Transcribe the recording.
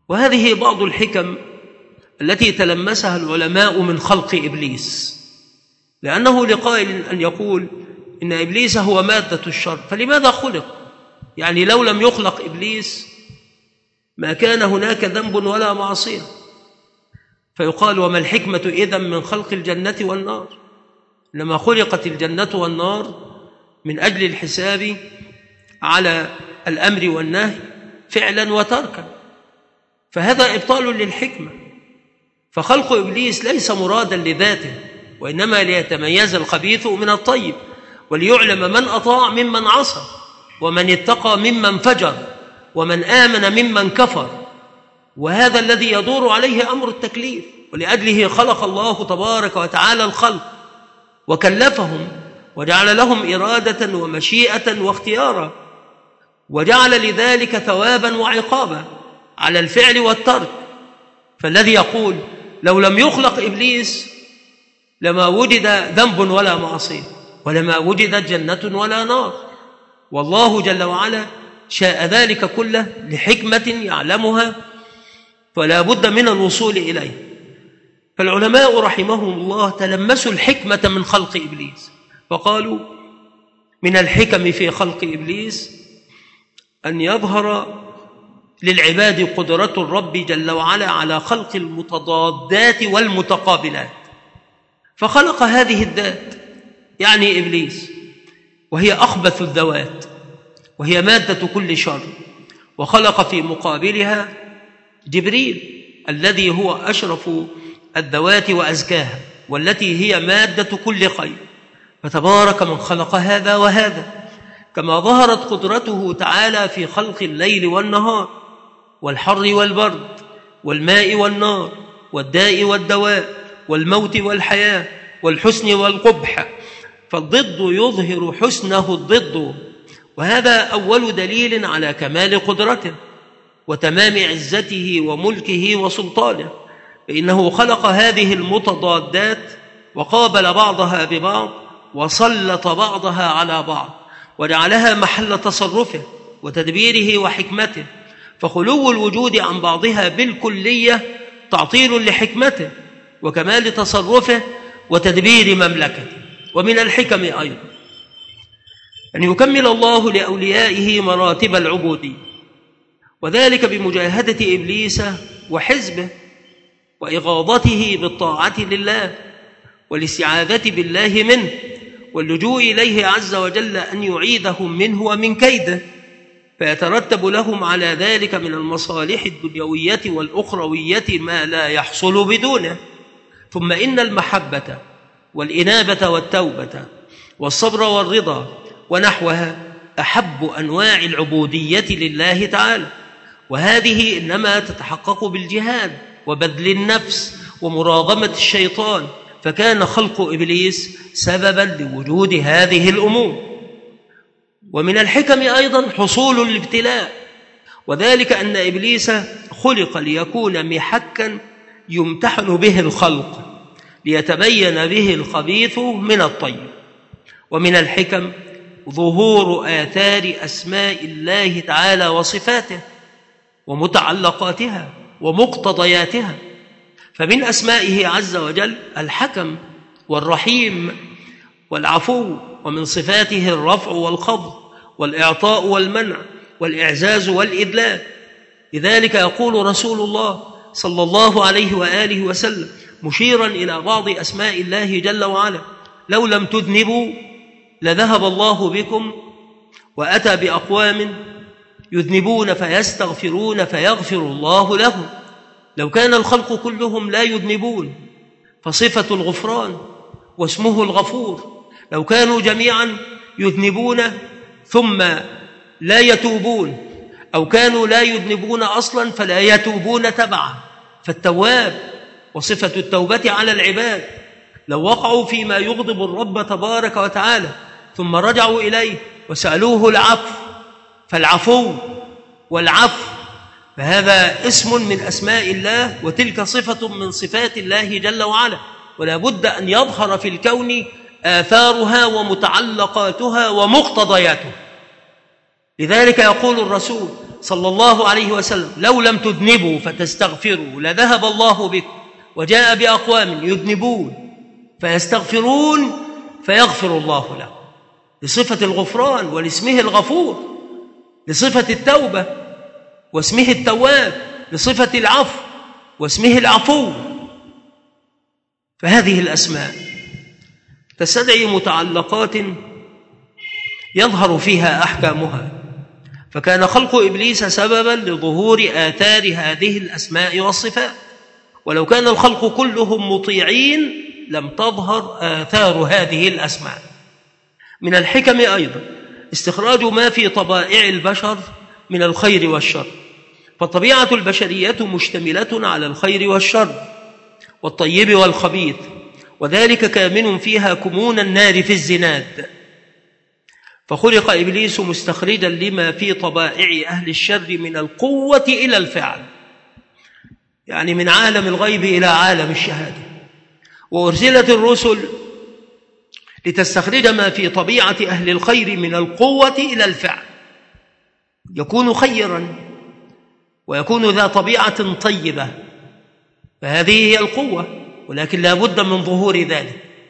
وهذه بعض الحكم التي تلمسها العلماء من خلق إبليس، لأنه لقائل أن يقول إن إبليس هو مادة الشر، فلماذا خلق؟ يعني لو لم يخلق إبليس ما كان هناك ذنب ولا معصية. فيقال وما الحكمة إذن من خلق الجنة والنار؟ لما خلقت الجنة والنار من أجل الحساب على الأمر والنهي فعلا وتركا، فهذا إبطال للحكمة. فخلق إبليس ليس مرادا لذاته، وإنما ليتميز الخبيث من الطيب، وليعلم من أطاع ممن عصى، ومن اتقى ممن فجر، ومن آمن ممن كفر. وهذا الذي يدور عليه أمر التكليف، ولأجله خلق الله تبارك وتعالى الخلق وكلفهم وجعل لهم إرادة ومشيئة واختيارا، وجعل لذلك ثوابا وعقابا على الفعل والترك. فالذي يقول لو لم يخلق إبليس لما وجد ذنب ولا معصية، ولما وجدت جنة ولا نار، والله جل وعلا شاء ذلك كله لحكمة يعلمها، فلا بد من الوصول إليه. فالعلماء رحمهم الله تلمسوا الحكمة من خلق إبليس، فقالوا من الحكم في خلق إبليس أن يظهر للعباد قدرة الرب جل وعلا على خلق المتضادات والمتقابلات. فخلق هذه الذات يعني إبليس، وهي أخبث الذوات، وهي مادة كل شر، وخلق في مقابلها جبريل الذي هو أشرف الذوات وأزكاها، والتي هي مادة كل خير. فتبارك من خلق هذا وهذا، كما ظهرت قدرته تعالى في خلق الليل والنهار، والحر والبرد، والماء والنار، والداء والدواء، والموت والحياة، والحسن والقبح. فالضد يظهر حسنه الضد، وهذا أول دليل على كمال قدرته وتمام عزته وملكه وسلطانه، فإنه خلق هذه المتضادات وقابل بعضها ببعض، وسلط بعضها على بعض، وجعلها محل تصرفه وتدبيره وحكمته. فخلو الوجود عن بعضها بالكلية تعطيل لحكمته وكمال تصرفه وتدبير مملكته. ومن الحكم أيضا أن يكمل الله لأوليائه مراتب العبودية، وذلك بمجاهدة إبليس وحزبه وإغاظته بالطاعة لله والاستعاذة بالله منه واللجوء إليه عز وجل أن يعيذهم منه ومن كيده، فيترتب لهم على ذلك من المصالح الدنيوية والأخروية ما لا يحصل بدونه. ثم إن المحبة والإنابة والتوبة والصبر والرضا ونحوها أحب أنواع العبودية لله تعالى، وهذه إنما تتحقق بالجهاد وبذل النفس ومراغمة الشيطان، فكان خلق إبليس سببا لوجود هذه الأمور. ومن الحكم أيضا حصول الابتلاء، وذلك أن إبليس خلق ليكون محكا يمتحن به الخلق ليتبين به الخبيث من الطيب. ومن الحكم ظهور آثار أسماء الله تعالى وصفاته ومتعلقاتها ومقتضياتها. فمن أسمائه عز وجل الحكم والرحيم والعفو، ومن صفاته الرفع والخفض والإعطاء والمنع والإعزاز والإذلال. لذلك يقول رسول الله صلى الله عليه وآله وسلم مشيرا إلى بعض أسماء الله جل وعلا: لو لم تذنبوا لذهب الله بكم وأتى بأقوام يذنبون فيستغفرون فيغفر الله لهم. لو كان الخلق كلهم لا يذنبون فصفة الغفران واسمه الغفور، لو كانوا جميعا يذنبون ثم لا يتوبون، أو كانوا لا يذنبون أصلا فلا يتوبون تبعا، فالتواب وصفة التوبة على العباد لو وقعوا فيما يغضب الرب تبارك وتعالى ثم رجعوا إليه وسألوه العفو، فالعفو والعفو فهذا اسم من أسماء الله، وتلك صفة من صفات الله جل وعلا، ولا بد أن يظهر في الكون آثارها ومتعلقاتها ومقتضياتها. لذلك يقول الرسول صلى الله عليه وسلم: لو لم تذنبوا فتستغفروا لذهب الله بكم، وجاء بأقوام يذنبون فيستغفرون فيغفر الله لهم، لصفة الغفران ولاسمه الغفور، لصفة التوبة واسمه التواب، لصفة العفو واسمه العفو. فهذه الأسماء تستدعي متعلقات يظهر فيها أحكامها، فكان خلق إبليس سببا لظهور آثار هذه الأسماء والصفات، ولو كان الخلق كلهم مطيعين لم تظهر آثار هذه الأسماء. من الحكم أيضا استخراج ما في طبائع البشر من الخير والشر، فالطبيعة البشرية مشتملة على الخير والشر والطيب والخبيث، وذلك كامن فيها كمون النار في الزناد. فخلق إبليس مستخرجا لما في طبائع أهل الشر من القوة إلى الفعل، يعني من عالم الغيب إلى عالم الشهادة. وأرسلت الرسل لتستخرج ما في طبيعة أهل الخير من القوة إلى الفعل، يكون خيرا ويكون ذا طبيعة طيبة، فهذه هي القوة، ولكن لا بد من ظهور ذلك.